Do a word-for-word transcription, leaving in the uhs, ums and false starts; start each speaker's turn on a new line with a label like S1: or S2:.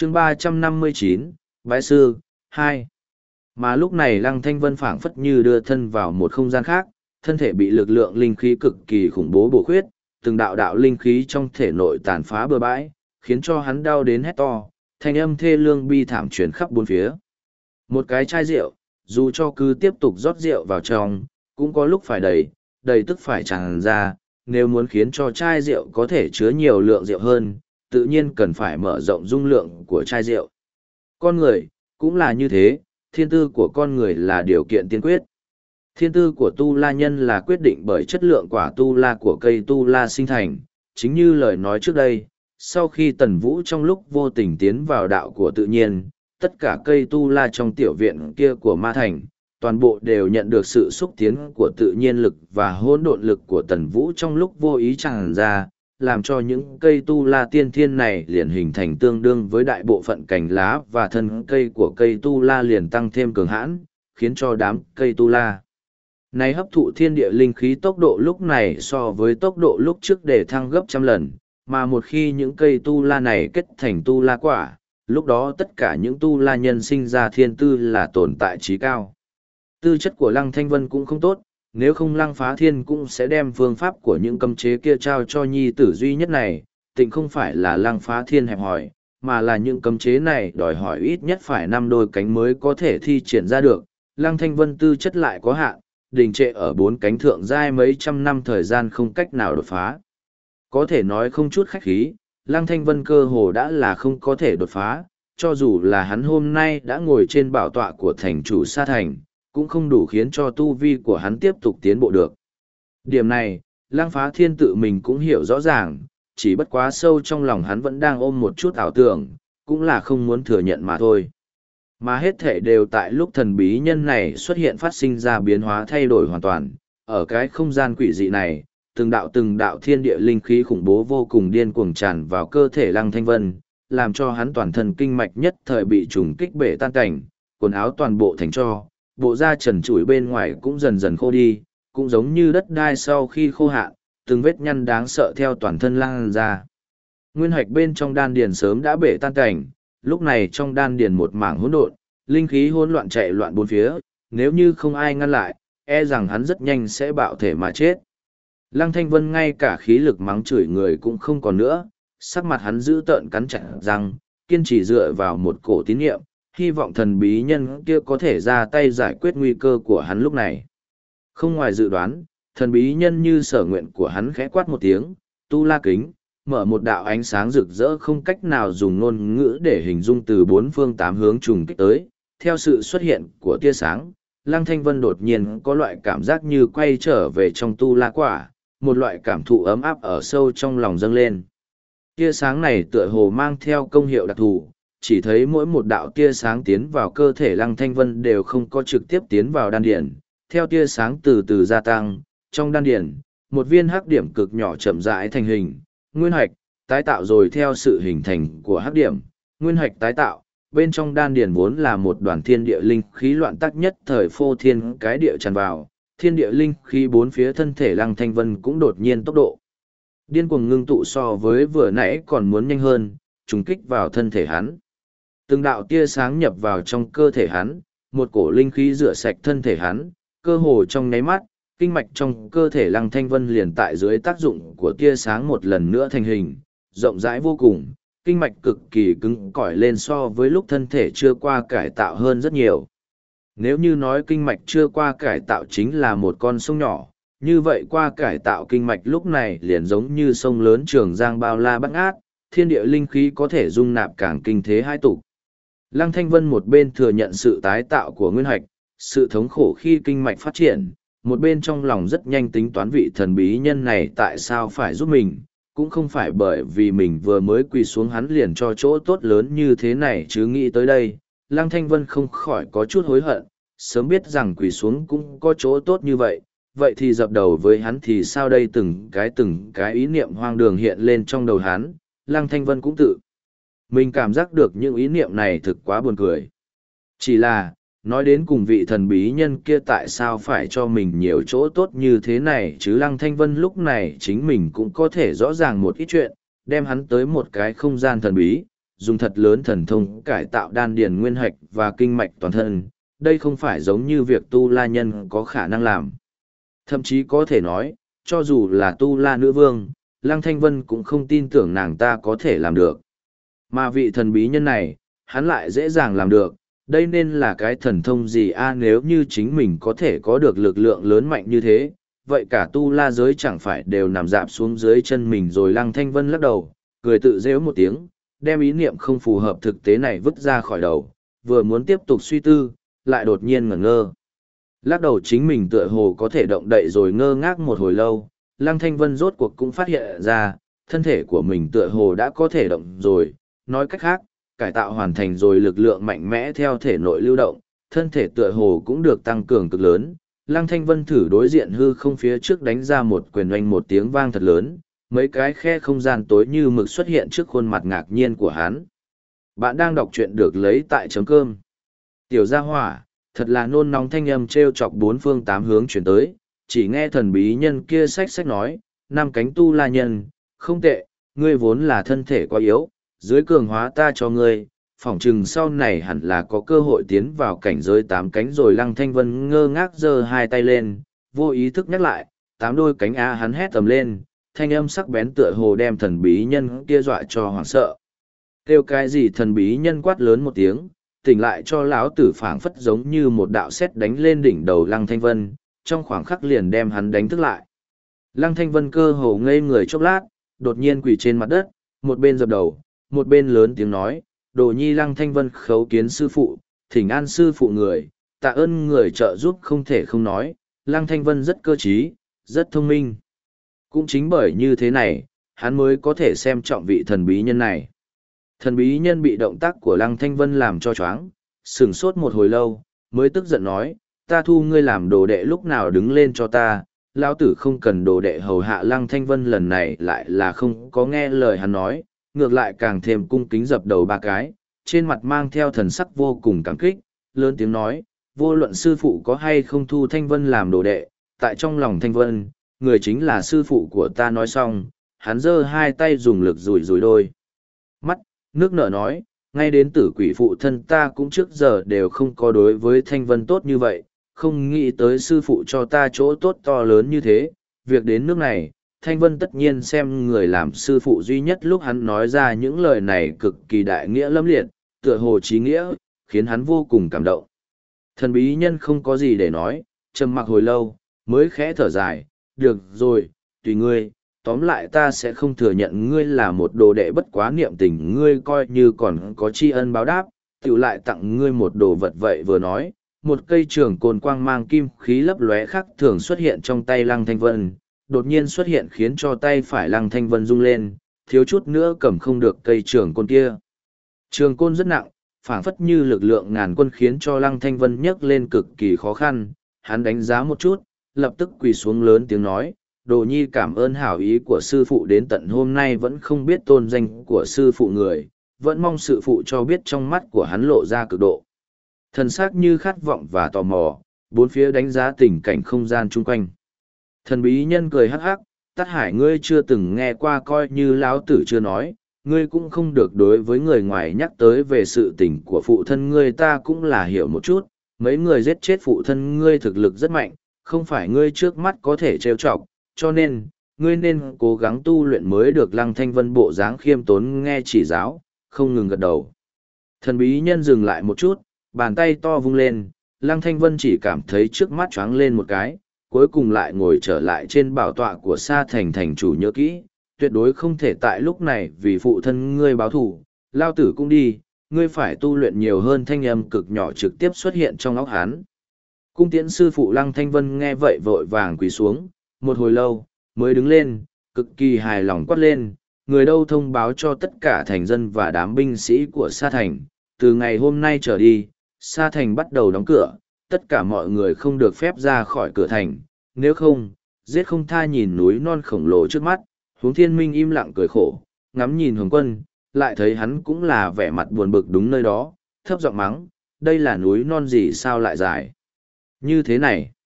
S1: chương ba trăm năm mươi chín, Bái Sư, hai. Mà lúc này Lăng Thanh Vân phảng phất như đưa thân vào một không gian khác, thân thể bị lực lượng linh khí cực kỳ khủng bố bổ khuyết, từng đạo đạo linh khí trong thể nội tàn phá bừa bãi, khiến cho hắn đau đến hét to, thanh âm thê lương bi thảm truyền khắp bốn phía. Một cái chai rượu, dù cho cứ tiếp tục rót rượu vào trong, cũng có lúc phải đầy, đầy tức phải tràn ra, nếu muốn khiến cho chai rượu có thể chứa nhiều lượng rượu hơn, tự nhiên cần phải mở rộng dung lượng của chai rượu. Con người, cũng là như thế, thiên tư của con người là điều kiện tiên quyết. Thiên tư của tu la nhân là quyết định bởi chất lượng quả tu la của cây tu la sinh thành, chính như lời nói trước đây, sau khi Tần Vũ trong lúc vô tình tiến vào đạo của tự nhiên, tất cả cây tu la trong tiểu viện kia của Ma Thành, toàn bộ đều nhận được sự xúc tiến của tự nhiên lực và hỗn độn lực của Tần Vũ trong lúc vô ý tràn ra, làm cho những cây tu la tiên thiên này liền hình thành tương đương với đại bộ phận cành lá và thân cây của cây tu la liền tăng thêm cường hãn, khiến cho đám cây tu la này hấp thụ thiên địa linh khí tốc độ lúc này so với tốc độ lúc trước để thăng gấp trăm lần, mà một khi những cây tu la này kết thành tu la quả, lúc đó tất cả những tu la nhân sinh ra thiên tư là tồn tại trí cao. Tư chất của Lăng Thanh Vân cũng không tốt, nếu không Lăng Phá Thiên cũng sẽ đem phương pháp của những cấm chế kia trao cho nhi tử duy nhất này, tịnh không phải là Lăng Phá Thiên hẹp hòi, mà là những cấm chế này đòi hỏi ít nhất phải năm đôi cánh mới có thể thi triển ra được. Lăng Thanh Vân tư chất lại có hạn, đình trệ ở bốn cánh thượng giai mấy trăm năm thời gian không cách nào đột phá. Có thể nói không chút khách khí, Lăng Thanh Vân cơ hồ đã là không có thể đột phá, cho dù là hắn hôm nay đã ngồi trên bảo tọa của thành chủ Sa Thành, cũng không đủ khiến cho tu vi của hắn tiếp tục tiến bộ được. Điểm này, Lăng Phá Thiên tự mình cũng hiểu rõ ràng, chỉ bất quá sâu trong lòng hắn vẫn đang ôm một chút ảo tưởng, cũng là không muốn thừa nhận mà thôi. Mà hết thể đều tại lúc thần bí nhân này xuất hiện phát sinh ra biến hóa thay đổi hoàn toàn, ở cái không gian quỷ dị này, từng đạo từng đạo thiên địa linh khí khủng bố vô cùng điên cuồng tràn vào cơ thể Lăng Thanh Vân, làm cho hắn toàn thân kinh mạch nhất thời bị trùng kích bể tan cảnh, quần áo toàn bộ thành tro, bộ da trần trụi bên ngoài cũng dần dần khô đi, cũng giống như đất đai sau khi khô hạn, từng vết nhăn đáng sợ theo toàn thân lan ra. Nguyên hạch bên trong đan điền sớm đã bể tan cảnh, lúc này trong đan điền một mảng hỗn độn, linh khí hỗn loạn chạy loạn bốn phía, nếu như không ai ngăn lại, e rằng hắn rất nhanh sẽ bạo thể mà chết. Lăng Thanh Vân ngay cả khí lực mắng chửi người cũng không còn nữa, sắc mặt hắn giữ tợn cắn chặt răng, kiên trì dựa vào một cổ tín niệm, hy vọng thần bí nhân kia có thể ra tay giải quyết nguy cơ của hắn lúc này. Không ngoài dự đoán, thần bí nhân như sở nguyện của hắn khẽ quát một tiếng, tu la kính, mở một đạo ánh sáng rực rỡ không cách nào dùng ngôn ngữ để hình dung từ bốn phương tám hướng trùng kích tới. Theo sự xuất hiện của tia sáng, Lăng Thanh Vân đột nhiên có loại cảm giác như quay trở về trong tu la quả, một loại cảm thụ ấm áp ở sâu trong lòng dâng lên. Tia sáng này tựa hồ mang theo công hiệu đặc thù, chỉ thấy mỗi một đạo tia sáng tiến vào cơ thể Lăng Thanh Vân đều không có trực tiếp tiến vào đan điển, theo tia sáng từ từ gia tăng, trong đan điển, một viên hắc điểm cực nhỏ chậm rãi thành hình, nguyên hạch, tái tạo rồi theo sự hình thành của hắc điểm, nguyên hạch tái tạo, bên trong đan điển vốn là một đoàn thiên địa linh khí loạn tắc nhất thời phô thiên cái địa tràn vào, thiên địa linh khí bốn phía thân thể Lăng Thanh Vân cũng đột nhiên tốc độ điên cuồng ngưng tụ so với vừa nãy còn muốn nhanh hơn, trùng kích vào thân thể hắn. Từng đạo tia sáng nhập vào trong cơ thể hắn, một cổ linh khí rửa sạch thân thể hắn, cơ hồ trong nháy mắt, kinh mạch trong cơ thể Lăng Thanh Vân liền tại dưới tác dụng của tia sáng một lần nữa thành hình, rộng rãi vô cùng, kinh mạch cực kỳ cứng cỏi lên so với lúc thân thể chưa qua cải tạo hơn rất nhiều. Nếu như nói kinh mạch chưa qua cải tạo chính là một con sông nhỏ, như vậy qua cải tạo kinh mạch lúc này liền giống như sông lớn Trường Giang bao la bát ngát, thiên địa linh khí có thể dung nạp càng kinh thế hai tục. Lăng Thanh Vân một bên thừa nhận sự tái tạo của nguyên hạch, sự thống khổ khi kinh mạch phát triển, một bên trong lòng rất nhanh tính toán vị thần bí nhân này tại sao phải giúp mình, cũng không phải bởi vì mình vừa mới quỳ xuống hắn liền cho chỗ tốt lớn như thế này chứ. Nghĩ tới đây, Lăng Thanh Vân không khỏi có chút hối hận, sớm biết rằng quỳ xuống cũng có chỗ tốt như vậy, vậy thì dập đầu với hắn thì sao đây. Từng cái từng cái ý niệm hoang đường hiện lên trong đầu hắn, Lăng Thanh Vân cũng tự mình cảm giác được những ý niệm này thực quá buồn cười. Chỉ là, nói đến cùng vị thần bí nhân kia tại sao phải cho mình nhiều chỗ tốt như thế này chứ. Lăng Thanh Vân lúc này chính mình cũng có thể rõ ràng một ít chuyện, đem hắn tới một cái không gian thần bí, dùng thật lớn thần thông cải tạo đan điền nguyên hạch và kinh mạch toàn thân, đây không phải giống như việc tu la nhân có khả năng làm. Thậm chí có thể nói, cho dù là tu la nữ vương, Lăng Thanh Vân cũng không tin tưởng nàng ta có thể làm được. Mà vị thần bí nhân này, hắn lại dễ dàng làm được, đây nên là cái thần thông gì a nếu như chính mình có thể có được lực lượng lớn mạnh như thế, vậy cả tu la giới chẳng phải đều nằm dạp xuống dưới chân mình rồi. Lăng Thanh Vân lắc đầu, cười tự rêu một tiếng, đem ý niệm không phù hợp thực tế này vứt ra khỏi đầu, vừa muốn tiếp tục suy tư, lại đột nhiên ngẩn ngơ. Lắc đầu chính mình tựa hồ có thể động đậy rồi ngơ ngác một hồi lâu, Lăng Thanh Vân rốt cuộc cũng phát hiện ra, thân thể của mình tựa hồ đã có thể động rồi, nói cách khác, cải tạo hoàn thành rồi lực lượng mạnh mẽ theo thể nội lưu động, thân thể tựa hồ cũng được tăng cường cực lớn. Lăng Thanh Vân thử đối diện hư không phía trước đánh ra một quyền oanh một tiếng vang thật lớn, mấy cái khe không gian tối như mực xuất hiện trước khuôn mặt ngạc nhiên của hắn. Bạn đang đọc truyện được lấy tại chấm cơm. Tiểu gia hỏa, thật là nôn nóng thanh âm treo chọc bốn phương tám hướng chuyển tới, chỉ nghe thần bí nhân kia sách sách nói, năm cánh tu la nhân, không tệ, ngươi vốn là thân thể quá yếu, dưới cường hóa ta cho ngươi, phỏng chừng sau này hẳn là có cơ hội tiến vào cảnh giới tám cánh rồi. Lăng Thanh Vân ngơ ngác giơ hai tay lên, vô ý thức nhắc lại, tám đôi cánh a hắn hét tầm lên, thanh âm sắc bén tựa hồ đem thần bí nhân kia dọa cho hoảng sợ. Kêu cái gì thần bí nhân quát lớn một tiếng, tỉnh lại cho lão tử phảng phất giống như một đạo sét đánh lên đỉnh đầu Lăng Thanh Vân, trong khoảng khắc liền đem hắn đánh thức lại. Lăng Thanh Vân cơ hồ ngây người chốc lát, đột nhiên quỳ trên mặt đất, một bên dập đầu, một bên lớn tiếng nói, đồ nhi Lăng Thanh Vân khấu kiến sư phụ, thỉnh an sư phụ người, tạ ơn người trợ giúp không thể không nói, Lăng Thanh Vân rất cơ trí, rất thông minh. Cũng chính bởi như thế này, hắn mới có thể xem trọng vị thần bí nhân này. Thần bí nhân bị động tác của Lăng Thanh Vân làm cho choáng, sửng sốt một hồi lâu, mới tức giận nói, ta thu ngươi làm đồ đệ lúc nào đứng lên cho ta, lão tử không cần đồ đệ hầu hạ. Lăng Thanh Vân lần này lại là không có nghe lời hắn nói, ngược lại càng thêm cung kính dập đầu ba cái, trên mặt mang theo thần sắc vô cùng cảm kích, lớn tiếng nói, vô luận sư phụ có hay không thu Thanh Vân làm đồ đệ, tại trong lòng Thanh Vân, người chính là sư phụ của ta. Nói xong, hắn giơ hai tay dùng lực rủi rủi đôi mắt, nước nở nói, ngay đến tử quỷ phụ thân ta cũng trước giờ đều không có đối với Thanh Vân tốt như vậy, không nghĩ tới sư phụ cho ta chỗ tốt to lớn như thế, việc đến nước này, Thanh Vân tất nhiên xem người làm sư phụ duy nhất. Lúc hắn nói ra những lời này cực kỳ đại nghĩa lâm liệt, tựa hồ chí nghĩa, khiến hắn vô cùng cảm động. Thần bí nhân không có gì để nói, trầm mặc hồi lâu, mới khẽ thở dài, được rồi, tùy ngươi, tóm lại ta sẽ không thừa nhận ngươi là một đồ đệ, bất quá niệm tình ngươi coi như còn có tri ân báo đáp, tự lại tặng ngươi một đồ vật. Vậy vừa nói, một cây trường côn quang mang kim khí lấp lóe khác thường xuất hiện trong tay Lăng Thanh Vân, đột nhiên xuất hiện khiến cho tay phải Lăng Thanh Vân rung lên, thiếu chút nữa cầm không được cây trường côn kia. Trường côn rất nặng, phảng phất như lực lượng ngàn quân khiến cho Lăng Thanh Vân nhấc lên cực kỳ khó khăn. Hắn đánh giá một chút, lập tức quỳ xuống lớn tiếng nói, đồ nhi cảm ơn hảo ý của sư phụ, đến tận hôm nay vẫn không biết tôn danh của sư phụ người, vẫn mong sư phụ cho biết. Trong mắt của hắn lộ ra cực độ thần sắc như khát vọng và tò mò, bốn phía đánh giá tình cảnh không gian chung quanh. Thần bí nhân cười hắc hắc, Tát Hải ngươi chưa từng nghe qua, coi như lão tử chưa nói, ngươi cũng không được đối với người ngoài nhắc tới về sự tình của phụ thân ngươi, ta cũng là hiểu một chút, mấy người giết chết phụ thân ngươi thực lực rất mạnh, không phải ngươi trước mắt có thể trêu chọc, cho nên, ngươi nên cố gắng tu luyện mới được. Lăng Thanh Vân bộ dáng khiêm tốn nghe chỉ giáo, không ngừng gật đầu. Thần bí nhân dừng lại một chút, bàn tay to vung lên, Lăng Thanh Vân chỉ cảm thấy trước mắt choáng lên một cái, cuối cùng lại ngồi trở lại trên bảo tọa của Sa Thành thành chủ. Nhớ kỹ, tuyệt đối không thể tại lúc này vì phụ thân ngươi báo thù, lao tử cũng đi, ngươi phải tu luyện nhiều hơn. Thanh âm cực nhỏ trực tiếp xuất hiện trong óc hắn. Cung tiễn sư phụ. Lăng Thanh Vân nghe vậy vội vàng quỳ xuống, một hồi lâu, mới đứng lên, cực kỳ hài lòng quát lên, người đâu thông báo cho tất cả thành dân và đám binh sĩ của Sa Thành, từ ngày hôm nay trở đi, Sa Thành bắt đầu đóng cửa, tất cả mọi người không được phép ra khỏi cửa thành, nếu không, giết không tha. Nhìn núi non khổng lồ trước mắt, Huống Thiên Minh im lặng cười khổ, ngắm nhìn Hồng Quân, lại thấy hắn cũng là vẻ mặt buồn bực đúng nơi đó, thấp giọng mắng, đây là núi non gì sao lại dài như thế này.